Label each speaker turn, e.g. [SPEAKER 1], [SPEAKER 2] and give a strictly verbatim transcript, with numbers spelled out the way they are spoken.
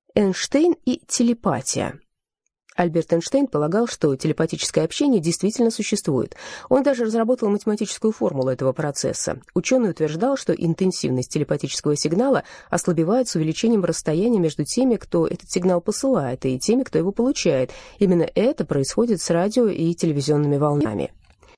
[SPEAKER 1] Эйнштейн и телепатия. Альберт Эйнштейн полагал, что телепатическое общение действительно существует. Он даже разработал математическую формулу этого процесса. Ученый утверждал, что интенсивность телепатического сигнала ослабевает с увеличением расстояния между теми, кто этот сигнал посылает, и теми, кто его получает. Именно это происходит с радио и телевизионными волнами.